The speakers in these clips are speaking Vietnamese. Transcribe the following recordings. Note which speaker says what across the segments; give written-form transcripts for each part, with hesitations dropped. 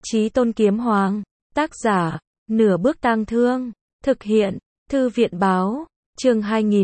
Speaker 1: Chí Tôn Kiếm Hoàng, tác giả, Nửa Bước Tang Thương, thực hiện, Thư viện báo, chương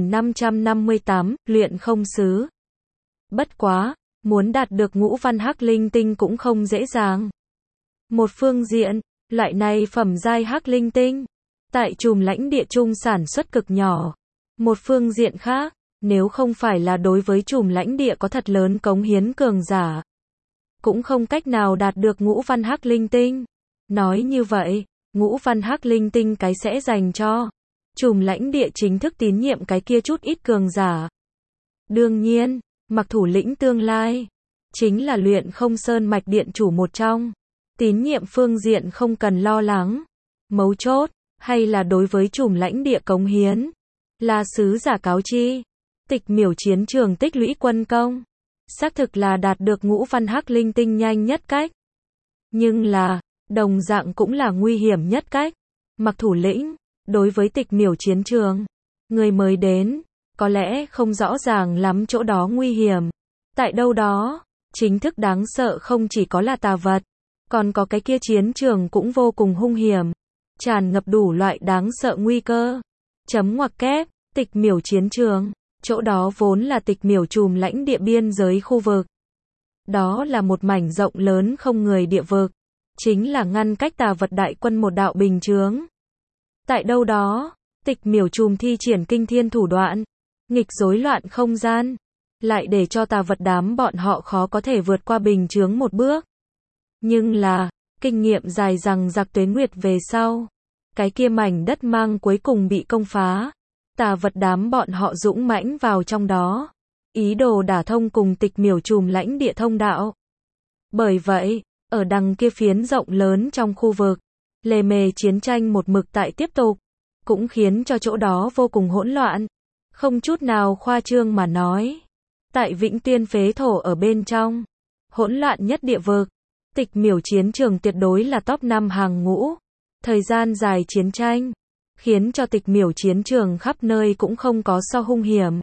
Speaker 1: 2558, luyện không xứ. Bất quá, muốn đạt được ngũ văn hắc linh tinh cũng không dễ dàng. Một phương diện, loại này phẩm giai hắc linh tinh, tại chùm lãnh địa trung sản xuất cực nhỏ. Một phương diện khác, nếu không phải là đối với chùm lãnh địa có thật lớn cống hiến cường giả, cũng không cách nào đạt được ngũ văn hắc linh tinh. Nói như vậy, ngũ văn hắc linh tinh cái sẽ dành cho chùm lãnh địa chính thức tín nhiệm cái kia chút ít cường giả. Đương nhiên, Mặc thủ lĩnh tương lai chính là Luyện Không Sơn mạch điện chủ một trong. Tín nhiệm phương diện không cần lo lắng. Mấu chốt, hay là đối với chùm lãnh địa cống hiến. Là sứ giả cáo chi. Tịch miểu chiến trường tích lũy quân công. Xác thực là đạt được ngũ văn hắc linh tinh nhanh nhất cách. Nhưng là, đồng dạng cũng là nguy hiểm nhất cách. Mặc thủ lĩnh, đối với tịch miểu chiến trường, người mới đến, có lẽ không rõ ràng lắm chỗ đó nguy hiểm. Tại đâu đó, chính thức đáng sợ không chỉ có là tà vật, còn có cái kia chiến trường cũng vô cùng hung hiểm, tràn ngập đủ loại đáng sợ nguy cơ. Chấm ngoặc kép, tịch miểu chiến trường, chỗ đó vốn là tịch miểu chùm lãnh địa biên giới khu vực. Đó là một mảnh rộng lớn không người địa vực, chính là ngăn cách tà vật đại quân một đạo bình chướng. Tại đâu đó, tịch miểu chùm thi triển kinh thiên thủ đoạn, nghịch rối loạn không gian, lại để cho tà vật đám bọn họ khó có thể vượt qua bình chướng một bước. Nhưng là, kinh nghiệm dài rằng giặc tuế nguyệt về sau, cái kia mảnh đất mang cuối cùng bị công phá. Tà vật đám bọn họ dũng mãnh vào trong đó, ý đồ đả thông cùng tịch miểu chùm lãnh địa thông đạo. Bởi vậy, ở đằng kia phiến rộng lớn trong khu vực, lề mề chiến tranh một mực tại tiếp tục, cũng khiến cho chỗ đó vô cùng hỗn loạn. Không chút nào khoa trương mà nói, tại Vĩnh Tuyên phế thổ ở bên trong, hỗn loạn nhất địa vực, tịch miểu chiến trường tuyệt đối là top 5 hàng ngũ. Thời gian dài chiến tranh, khiến cho tịch miểu chiến trường khắp nơi cũng không có so hung hiểm.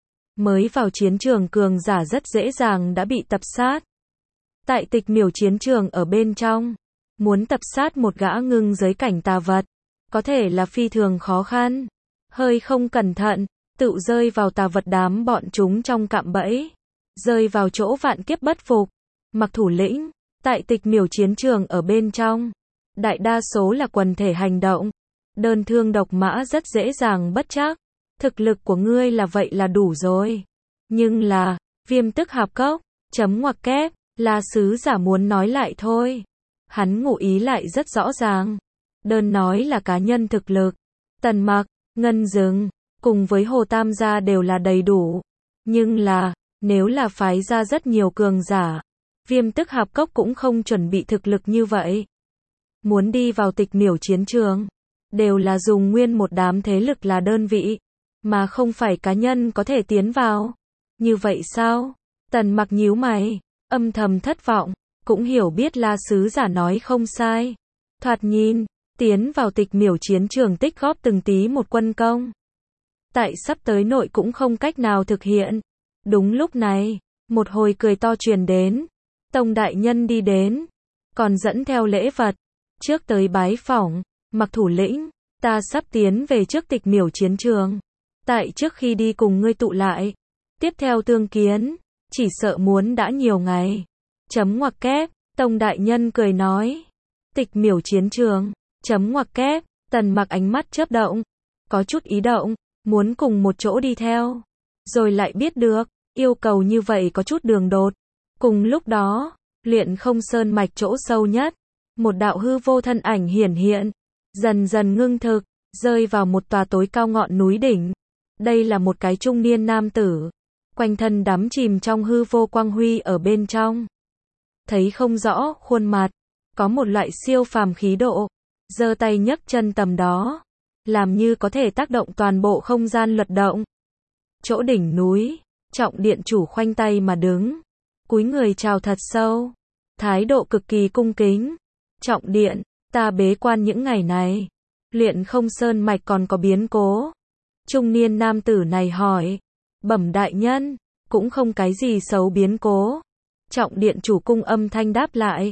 Speaker 1: Mới vào chiến trường cường giả rất dễ dàng đã bị tập sát. Tại tịch miểu chiến trường ở bên trong, muốn tập sát một gã ngưng giới cảnh tà vật, có thể là phi thường khó khăn. Hơi không cẩn thận, tự rơi vào tà vật đám bọn chúng trong cạm bẫy, rơi vào chỗ vạn kiếp bất phục. Mặc thủ lĩnh, tại tịch miểu chiến trường ở bên trong, đại đa số là quần thể hành động, đơn thương độc mã rất dễ dàng bất trắc. Thực lực của ngươi là vậy là đủ rồi. Nhưng là, Viêm Tức Hạp Cốc, chấm ngoặc kép, là sứ giả muốn nói lại thôi. Hắn ngụ ý lại rất rõ ràng. Đơn nói là cá nhân thực lực, Tần Mặc, Ngân Dừng, cùng với Hồ Tam gia đều là đầy đủ. Nhưng là, nếu là phái ra rất nhiều cường giả, Viêm Tức Hạp Cốc cũng không chuẩn bị thực lực như vậy. Muốn đi vào tịch miểu chiến trường, đều là dùng nguyên một đám thế lực là đơn vị, mà không phải cá nhân có thể tiến vào. Như vậy sao? Tần Mặc nhíu mày, âm thầm thất vọng, cũng hiểu biết là sứ giả nói không sai. Thoạt nhìn, tiến vào tịch miểu chiến trường tích góp từng tí một quân công. Tại sắp tới nội cũng không cách nào thực hiện. Đúng lúc này, một hồi cười to truyền đến. Tông đại nhân đi đến, còn dẫn theo lễ vật, trước tới bái phỏng. Mặc thủ lĩnh, ta sắp tiến về trước tịch miểu chiến trường. Tại trước khi đi cùng ngươi tụ lại, tiếp theo tương kiến, chỉ sợ muốn đã nhiều ngày. Chấm ngoặc kép, Tông đại nhân cười nói. Tịch miểu chiến trường, chấm ngoặc kép, Tần Mặc ánh mắt chớp động, có chút ý động, muốn cùng một chỗ đi theo. Rồi lại biết được, yêu cầu như vậy có chút đường đột. Cùng lúc đó, Luyện Không Sơn mạch chỗ sâu nhất, một đạo hư vô thân ảnh hiển hiện, dần dần ngưng thực, rơi vào một tòa tối cao ngọn núi đỉnh. Đây là một cái trung niên nam tử, quanh thân đắm chìm trong hư vô quang huy ở bên trong. Thấy không rõ khuôn mặt, có một loại siêu phàm khí độ, giơ tay nhấc chân tầm đó, làm như có thể tác động toàn bộ không gian luật động. Chỗ đỉnh núi, Trọng điện chủ khoanh tay mà đứng, cúi người chào thật sâu, thái độ cực kỳ cung kính. Trọng điện, ta bế quan những ngày này, Luyện Không Sơn mạch còn có biến cố. Trung niên nam tử này hỏi. Bẩm đại nhân, cũng không cái gì xấu biến cố. Trọng điện chủ cung âm thanh đáp lại.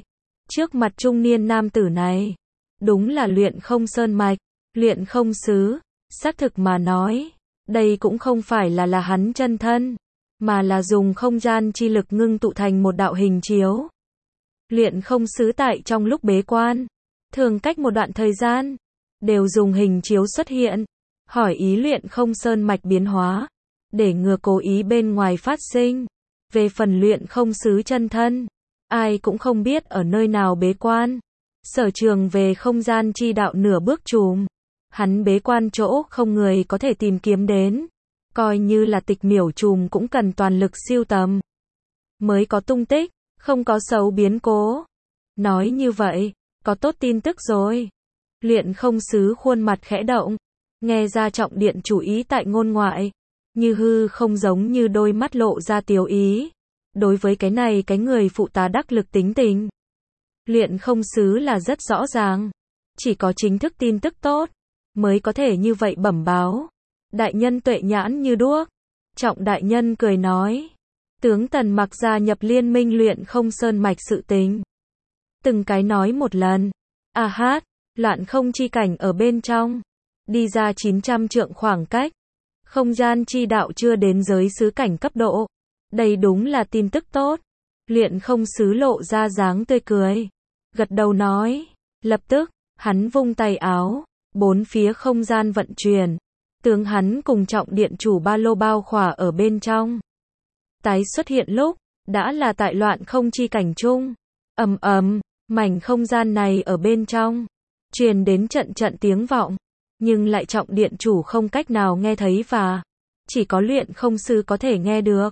Speaker 1: Trước mặt trung niên nam tử này, đúng là Luyện Không Sơn Mạch, Luyện Không Sứ, xác thực mà nói, đây cũng không phải là hắn chân thân, mà là dùng không gian chi lực ngưng tụ thành một đạo hình chiếu. Luyện Không Sứ tại trong lúc bế quan, thường cách một đoạn thời gian, đều dùng hình chiếu xuất hiện, hỏi ý Luyện Không Sơn Mạch biến hóa, để ngừa cố ý bên ngoài phát sinh. Về phần Luyện Không Sứ chân thân, ai cũng không biết ở nơi nào bế quan. Sở trường về không gian chi đạo nửa bước chùm, hắn bế quan chỗ không người có thể tìm kiếm đến, coi như là Tịch Miểu chùm cũng cần toàn lực siêu tầm mới có tung tích, không có xấu biến cố. Nói như vậy, có tốt tin tức rồi. Luyện Không Sứ khuôn mặt khẽ động, nghe ra Trọng Điện chủ ý tại ngôn ngoại, như hư không giống như đôi mắt lộ ra tiếu ý. Đối với cái này cái người phụ tá đắc lực tính tình, Luyện Không Sứ là rất rõ ràng, chỉ có chính thức tin tức tốt mới có thể như vậy bẩm báo. Đại nhân tuệ nhãn như đuốc. Trọng đại nhân cười nói, tướng Tần Mặc gia nhập liên minh Luyện Không Sơn Mạch sự tình, từng cái nói một lần. A hát, loạn không chi cảnh ở bên trong, đi ra 900 trượng khoảng cách, không gian chi đạo chưa đến giới xứ cảnh cấp độ. Đây đúng là tin tức tốt. Luyện Không Sứ lộ ra dáng tươi cười, gật đầu nói. Lập tức, hắn vung tay áo, bốn phía không gian vận chuyển, tướng hắn cùng Trọng Điện chủ ba lô bao khỏa ở bên trong. Tái xuất hiện lúc, đã là tại loạn không chi cảnh chung. Ầm ầm, mảnh không gian này ở bên trong, truyền đến trận trận tiếng vọng, nhưng lại Trọng Điện chủ không cách nào nghe thấy và chỉ có Luyện Không Sứ có thể nghe được.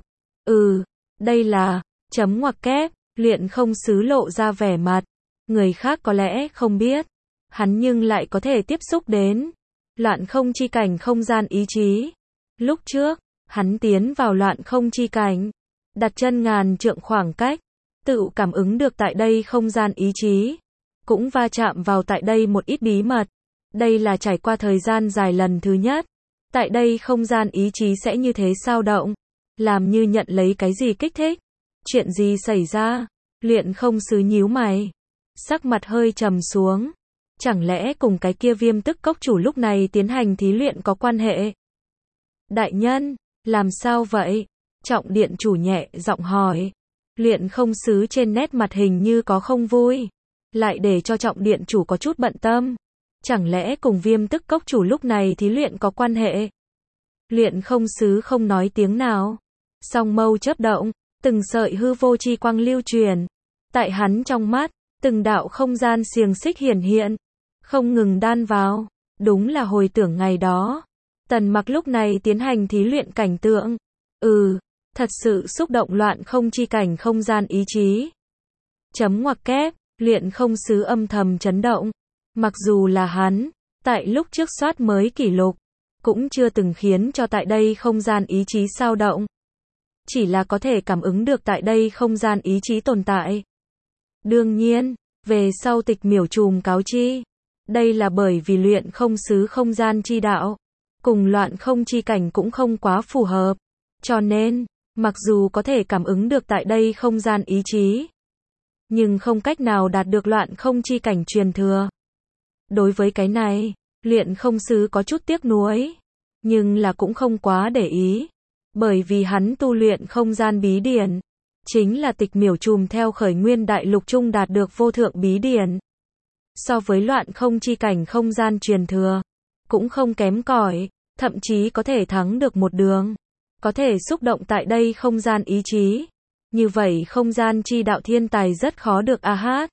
Speaker 1: Đây là, chấm ngoặc kép, Luyện Không Sứ lộ ra vẻ mặt, người khác có lẽ không biết, hắn nhưng lại có thể tiếp xúc đến loạn không chi cảnh không gian ý chí. Lúc trước, hắn tiến vào loạn không chi cảnh, đặt chân ngàn trượng khoảng cách, tự cảm ứng được tại đây không gian ý chí, cũng va chạm vào tại đây một ít bí mật. Đây là trải qua thời gian dài lần thứ nhất, tại đây không gian ý chí sẽ như thế sao động, làm như nhận lấy cái gì kích thích. Chuyện gì xảy ra? Luyện Không Sứ nhíu mày, sắc mặt hơi trầm xuống. Chẳng lẽ cùng cái kia Viêm Tức Cốc chủ lúc này tiến hành thí luyện có quan hệ? Đại nhân, làm sao vậy? Trọng Điện chủ nhẹ giọng hỏi. Luyện Không Sứ trên nét mặt hình như có không vui, lại để cho Trọng Điện chủ có chút bận tâm. Chẳng lẽ cùng Viêm Tức Cốc chủ lúc này thí luyện có quan hệ? Luyện Không Sứ không nói tiếng nào, song mâu chớp động, từng sợi hư vô chi quang lưu truyền. Tại hắn trong mắt, từng đạo không gian xiềng xích hiển hiện, không ngừng đan vào. Đúng là hồi tưởng ngày đó, Tần Mặc lúc này tiến hành thí luyện cảnh tượng. Thật sự xúc động loạn không chi cảnh không gian ý chí. Chấm ngoặc kép, Luyện Không Sứ âm thầm chấn động. Mặc dù là hắn, tại lúc trước soát mới kỷ lục, cũng chưa từng khiến cho tại đây không gian ý chí sao động. Chỉ là có thể cảm ứng được tại đây không gian ý chí tồn tại. Đương nhiên, về sau Tịch Miểu chùm cáo chi, đây là bởi vì Luyện Không Sứ không gian chi đạo, cùng loạn không chi cảnh cũng không quá phù hợp. Cho nên, mặc dù có thể cảm ứng được tại đây không gian ý chí, nhưng không cách nào đạt được loạn không chi cảnh truyền thừa. Đối với cái này, Luyện Không Sứ có chút tiếc nuối, nhưng là cũng không quá để ý, bởi vì hắn tu luyện không gian bí điển, chính là Tịch Miểu chùm theo khởi nguyên đại lục chung đạt được vô thượng bí điển. So với loạn không chi cảnh không gian truyền thừa, cũng không kém cỏi, thậm chí có thể thắng được một đường. Có thể xúc động tại đây không gian ý chí. Như vậy không gian chi đạo thiên tài rất khó được a hát.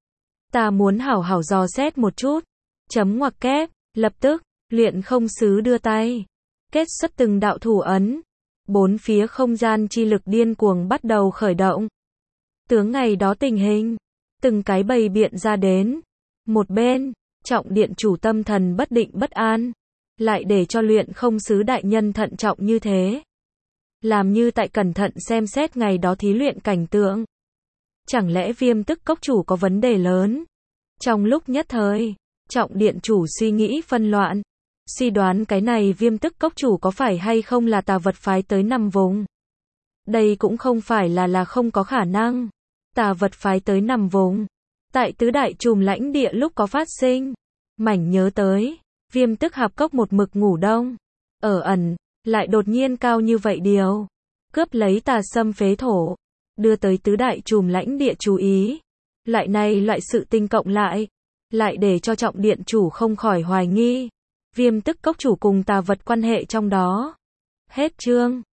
Speaker 1: Ta muốn hảo hảo dò xét một chút. Chấm ngoặc kép, lập tức, Luyện Không Sứ đưa tay, kết xuất từng đạo thủ ấn. Bốn phía không gian chi lực điên cuồng bắt đầu khởi động. Tướng ngày đó tình hình, từng cái bày biện ra đến. Một bên, Trọng Điện chủ tâm thần bất định bất an, lại để cho Luyện Không Sứ đại nhân thận trọng như thế. Làm như tại cẩn thận xem xét ngày đó thí luyện cảnh tượng. Chẳng lẽ Viêm Tức Cốc chủ có vấn đề lớn? Trong lúc nhất thời, Trọng Điện chủ suy nghĩ phân loạn, suy đoán cái này Viêm Tức Cốc chủ có phải hay không là tà vật phái tới nằm vùng. Đây cũng không phải là không có khả năng. Tà vật phái tới nằm vùng, Tại tứ đại trùm lãnh địa lúc có phát sinh. Mảnh nhớ tới. Viêm tức hạp cốc một mực ngủ đông. Ở ẩn. Lại đột nhiên cao như vậy điều. Cướp lấy tà sâm phế thổ. Đưa tới tứ đại trùm lãnh địa chú ý. Loại sự tinh cộng lại. Lại để cho trọng điện chủ không khỏi hoài nghi. Viêm tức cốc chủ cùng tà vật quan hệ trong đó. Hết chương.